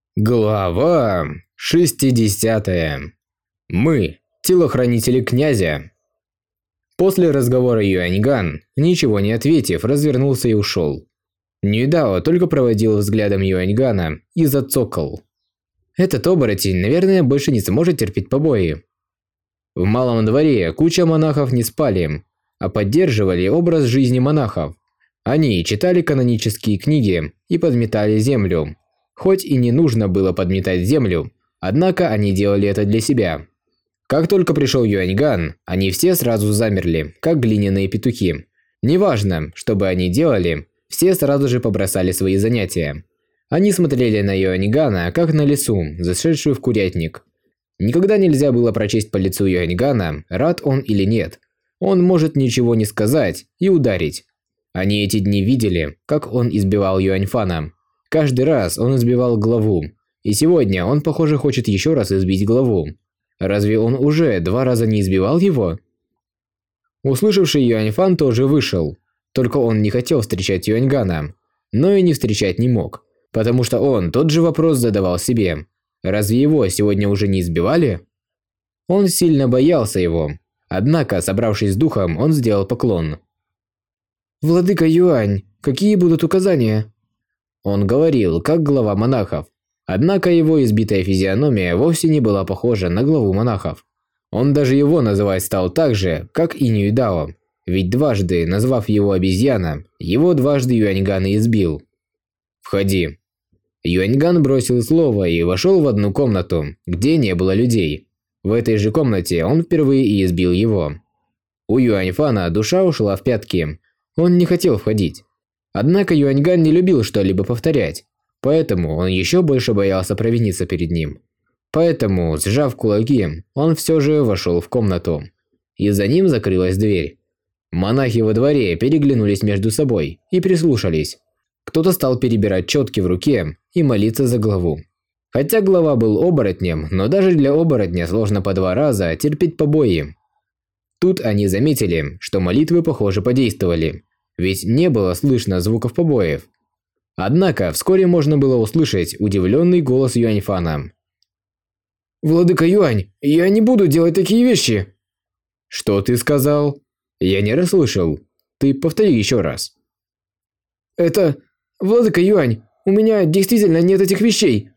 Глава 60. Мы – телохранители князя. После разговора Юаньган, ничего не ответив, развернулся и ушел. Нюйдао только проводил взглядом Юаньгана и зацокал. Этот оборотень, наверное, больше не сможет терпеть побои. В малом дворе куча монахов не спали, а поддерживали образ жизни монахов. Они читали канонические книги и подметали землю. Хоть и не нужно было подметать землю, однако они делали это для себя. Как только пришел Юаньган, они все сразу замерли, как глиняные петухи. Неважно, что бы они делали, все сразу же побросали свои занятия. Они смотрели на Юаньгана, как на лису, зашедшую в курятник. Никогда нельзя было прочесть по лицу Юаньгана, рад он или нет. Он может ничего не сказать и ударить. Они эти дни видели, как он избивал Юаньфана. Каждый раз он избивал главу, и сегодня он, похоже, хочет еще раз избить главу. Разве он уже 2 раза не избивал его? Услышавший Юаньфан тоже вышел, только он не хотел встречать Юаньгана, но и не встречать не мог, потому что он тот же вопрос задавал себе. Разве его сегодня уже не избивали? Он сильно боялся его, однако, собравшись с духом, он сделал поклон. «Владыка Юань, какие будут указания?» Он говорил, как глава монахов. Однако его избитая физиономия вовсе не была похожа на главу монахов. Он даже его называть стал так же, как и Нюйдао. Ведь дважды, назвав его обезьяна, его дважды Юаньган и избил. «Входи». Юаньган бросил слово и вошел в одну комнату, где не было людей. В этой же комнате он впервые и избил его. У Юаньфана душа ушла в пятки. Он не хотел входить. Однако Юаньган не любил что-либо повторять, поэтому он еще больше боялся провиниться перед ним. Поэтому, сжав кулаки, он все же вошел в комнату. И за ним закрылась дверь. Монахи во дворе переглянулись между собой и прислушались. Кто-то стал перебирать четки в руке и молиться за главу. Хотя глава был оборотнем, но даже для оборотня сложно по 2 раза терпеть побои. Тут они заметили, что молитвы, похоже, подействовали. Ведь не было слышно звуков побоев. Однако вскоре можно было услышать удивленный голос Юаньфана. «Владыка Юань, я не буду делать такие вещи!» «Что ты сказал? Я не расслышал. Ты повтори еще раз». Владыка Юань, у меня действительно нет этих вещей.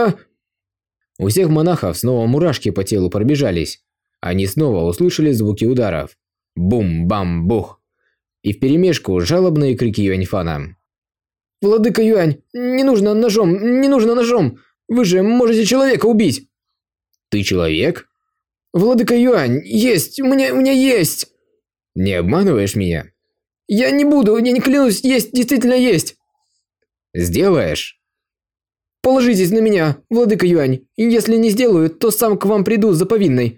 У всех монахов снова мурашки по телу пробежались. Они снова услышали звуки ударов. Бум-бам-бух. И вперемешку жалобные крики Юаньфана. «Владыка Юань, не нужно ножом, не нужно ножом! Вы же можете человека убить!» «Ты человек?» «Владыка Юань, есть, у меня есть!» «Не обманываешь меня?» «Я не буду, я не клянусь, есть, действительно есть!» «Сделаешь?» «Положитесь на меня, владыка Юань, и если не сделаю, то сам к вам приду за повинной!»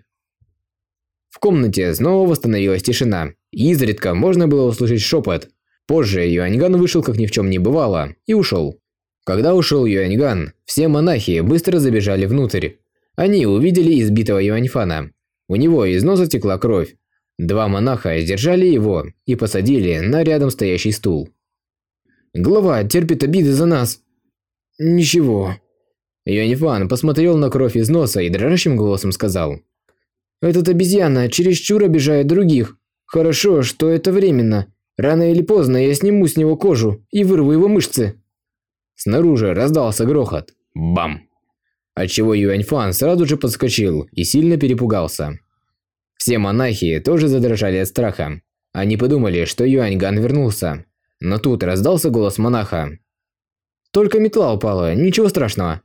В комнате снова восстановилась тишина, и изредка можно было услышать шепот. Позже Юаньган вышел, как ни в чем не бывало, и ушел. Когда ушел Юаньган, все монахи быстро забежали внутрь. Они увидели избитого Юаньфана. У него из носа текла кровь. 2 монаха сдержали его и посадили на рядом стоящий стул. «Глава терпит обиды за нас». «Ничего». Юаньфан посмотрел на кровь из носа и дрожащим голосом сказал. «Этот обезьяна чересчур обижает других. Хорошо, что это временно. Рано или поздно я сниму с него кожу и вырву его мышцы». Снаружи раздался грохот. Бам! Отчего Юаньфан сразу же подскочил и сильно перепугался. Все монахи тоже задрожали от страха. Они подумали, что Юаньган вернулся. Но тут раздался голос монаха. «Только метла упала, ничего страшного».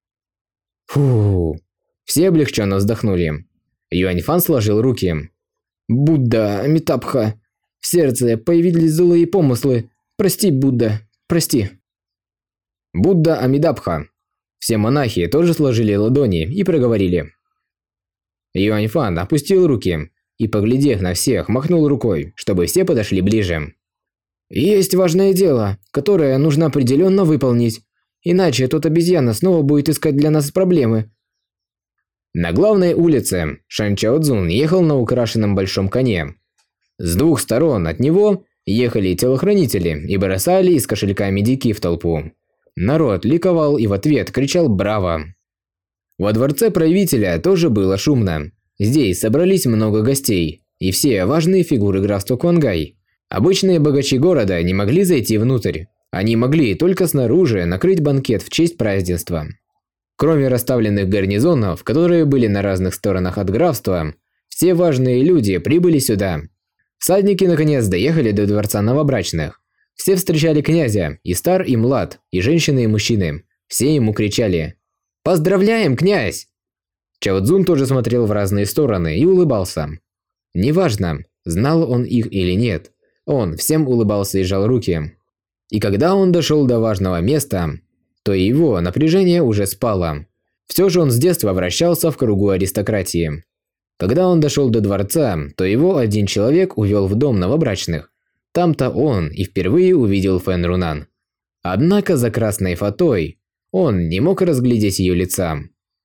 Фу! Все облегченно вздохнули. Юаньфан сложил руки. «Будда, Амитабха, в сердце появились злые помыслы. Прости, Будда, прости». Будда Амидабха. Все монахи тоже сложили ладони и проговорили. Юаньфан опустил руки и, поглядев на всех, махнул рукой, чтобы все подошли ближе. «Есть важное дело, которое нужно определенно выполнить, иначе тот обезьяна снова будет искать для нас проблемы». На главной улице Шан Чао Цзун ехал на украшенном большом коне. С 2 сторон от него ехали телохранители и бросали из кошелька медики в толпу. Народ ликовал и в ответ кричал «Браво!». Во дворце правителя тоже было шумно. Здесь собрались много гостей, и все важные фигуры графства Куангай. Обычные богачи города не могли зайти внутрь. Они могли только снаружи накрыть банкет в честь празднества. Кроме расставленных гарнизонов, которые были на разных сторонах от графства, все важные люди прибыли сюда. Всадники наконец доехали до дворца новобрачных. Все встречали князя, и стар, и млад, и женщины, и мужчины. Все ему кричали «Поздравляем, князь!». Чао Цзун тоже смотрел в разные стороны и улыбался. Неважно, знал он их или нет, он всем улыбался и жал руки. И когда он дошел до важного места, то его напряжение уже спало. Все же он с детства вращался в кругу аристократии. Когда он дошел до дворца, то его один человек увел в дом новобрачных. Там-то он и впервые увидел Фэн Рунан. Однако за красной фатой он не мог разглядеть ее лица.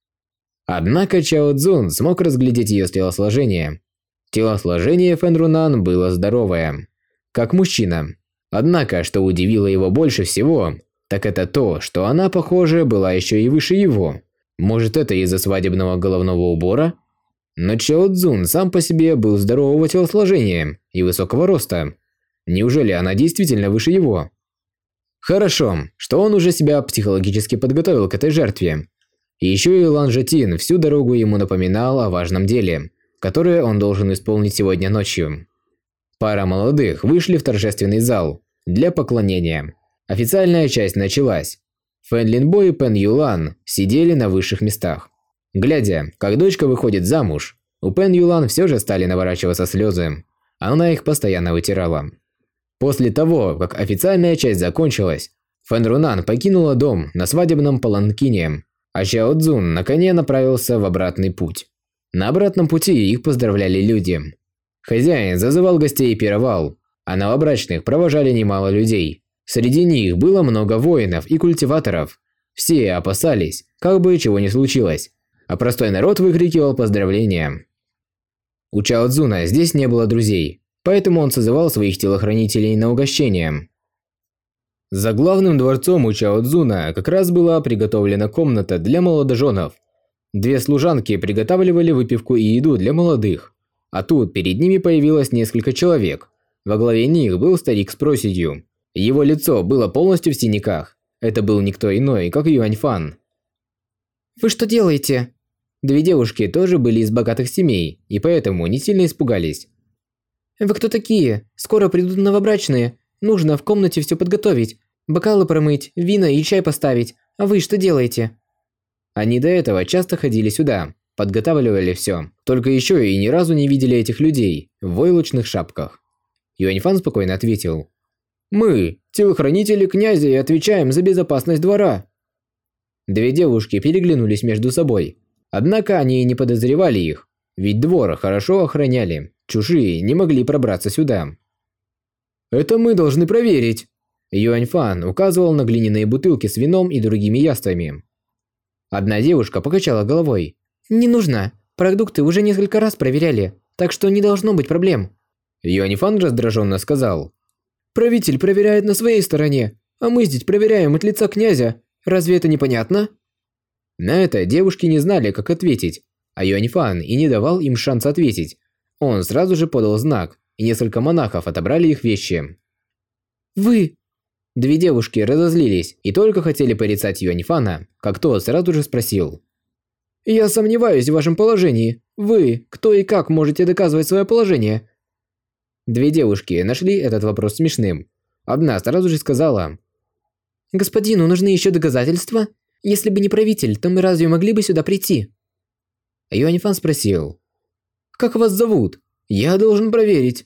Однако Чао Цзун смог разглядеть ее телосложение. Телосложение Фэн Рунан было здоровое, как мужчина. Однако, что удивило его больше всего, так это то, что она, похоже, была еще и выше его. Может, это из-за свадебного головного убора? Но Чао Цзун сам по себе был здорового телосложения и высокого роста. Неужели она действительно выше его? Хорошо, что он уже себя психологически подготовил к этой жертве. И еще и Лан Жатин всю дорогу ему напоминал о важном деле, которое он должен исполнить сегодня ночью. Пара молодых вышли в торжественный зал для поклонения. Официальная часть началась. Фэн Линбо и Пэн Юлан сидели на высших местах. Глядя, как дочка выходит замуж, у Пэн Юлан все же стали наворачиваться слезы. Она их постоянно вытирала. После того, как официальная часть закончилась, Фэн Рунан покинула дом на свадебном паланкине, а Чао Цзун на коне направился в обратный путь. На обратном пути их поздравляли люди. Хозяин зазывал гостей и пировал, а новобрачных провожали немало людей. Среди них было много воинов и культиваторов. Все опасались, как бы чего ни случилось, а простой народ выкрикивал поздравления. У Чао Цзуна здесь не было друзей, поэтому он созывал своих телохранителей на угощение. За главным дворцом у Чао Цзуна как раз была приготовлена комната для молодоженов. Две служанки приготавливали выпивку и еду для молодых. А тут перед ними появилось несколько человек. Во главе них был старик с проседью. Его лицо было полностью в синяках. Это был никто иной, как Юаньфан. «Вы что делаете?» Две девушки тоже были из богатых семей, и поэтому не сильно испугались. «Вы кто такие? Скоро придут новобрачные. Нужно в комнате все подготовить. Бокалы промыть, вина и чай поставить. А вы что делаете?» Они до этого часто ходили сюда, подготавливали все. Только еще и ни разу не видели этих людей в войлочных шапках. Юаньфан спокойно ответил. «Мы, телохранители князя, и отвечаем за безопасность двора». Две девушки переглянулись между собой. Однако они и не подозревали их, ведь двор хорошо охраняли. Чужие не могли пробраться сюда. «Это мы должны проверить». Юаньфан указывал на глиняные бутылки с вином и другими яствами. Одна девушка покачала головой. «Не нужно. Продукты уже несколько раз проверяли, так что не должно быть проблем». Юаньфан раздраженно сказал. «Правитель проверяет на своей стороне, а мы здесь проверяем от лица князя. Разве это непонятно?» На это девушки не знали, как ответить, а Юаньфан и не давал им шанс ответить. Он сразу же подал знак, и несколько монахов отобрали их вещи. «Вы...» Две девушки разозлились и только хотели порицать Юаньфана, как тот сразу же спросил. «Я сомневаюсь в вашем положении. Вы, кто и как можете доказывать свое положение?» Две девушки нашли этот вопрос смешным. Одна сразу же сказала. «Господину нужны еще доказательства? Если бы не правитель, то мы разве могли бы сюда прийти?» Юаньфан спросил. «Как вас зовут? Я должен проверить».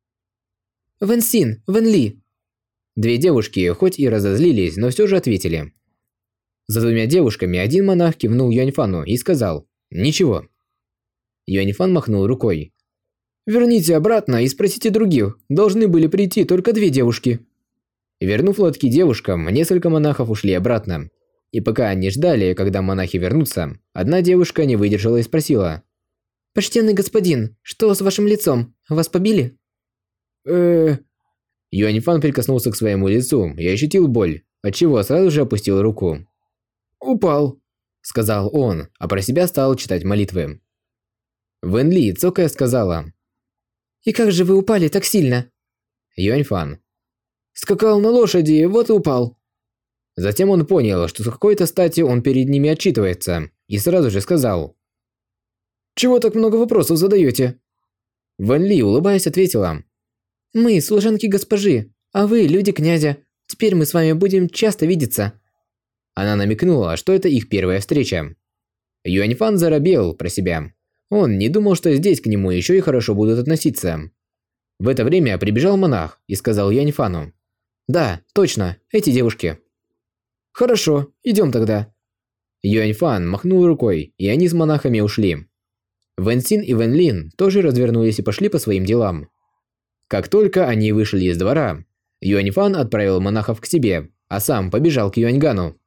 «Вэн Син, Вэн Ли». Две девушки хоть и разозлились, но все же ответили. За двумя девушками один монах кивнул Юаньфану и сказал «Ничего». Юаньфан махнул рукой. «Верните обратно и спросите других. Должны были прийти только две девушки». Вернув лотки девушкам, несколько монахов ушли обратно. И пока они ждали, когда монахи вернутся, одна девушка не выдержала и спросила. «Почтенный господин, что с вашим лицом? Вас побили?» Юаньфан прикоснулся к своему лицу и ощутил боль. отчего сразу же опустил руку. «Упал», – сказал он, а про себя стал читать молитвы. Вэн Ли, цокая, сказала. «И как же вы упали так сильно?» Юаньфан. «Скакал на лошади, вот и упал». Затем он понял, что с какой-то стати он перед ними отчитывается, и сразу же сказал. «Чего так много вопросов задаете?» Вэн Ли, улыбаясь, ответила. «Мы служанки госпожи, а вы люди князя. Теперь мы с вами будем часто видеться». Она намекнула, что это их первая встреча. Юаньфан заробел про себя. Он не думал, что здесь к нему еще и хорошо будут относиться. В это время прибежал монах и сказал Юаньфану. «Да, точно, эти девушки». «Хорошо, идем тогда». Юаньфан махнул рукой, и они с монахами ушли. Вэн Син и Вэн Лин тоже развернулись и пошли по своим делам. Как только они вышли из двора, Юаньфан отправил монахов к себе, а сам побежал к Юаньгану.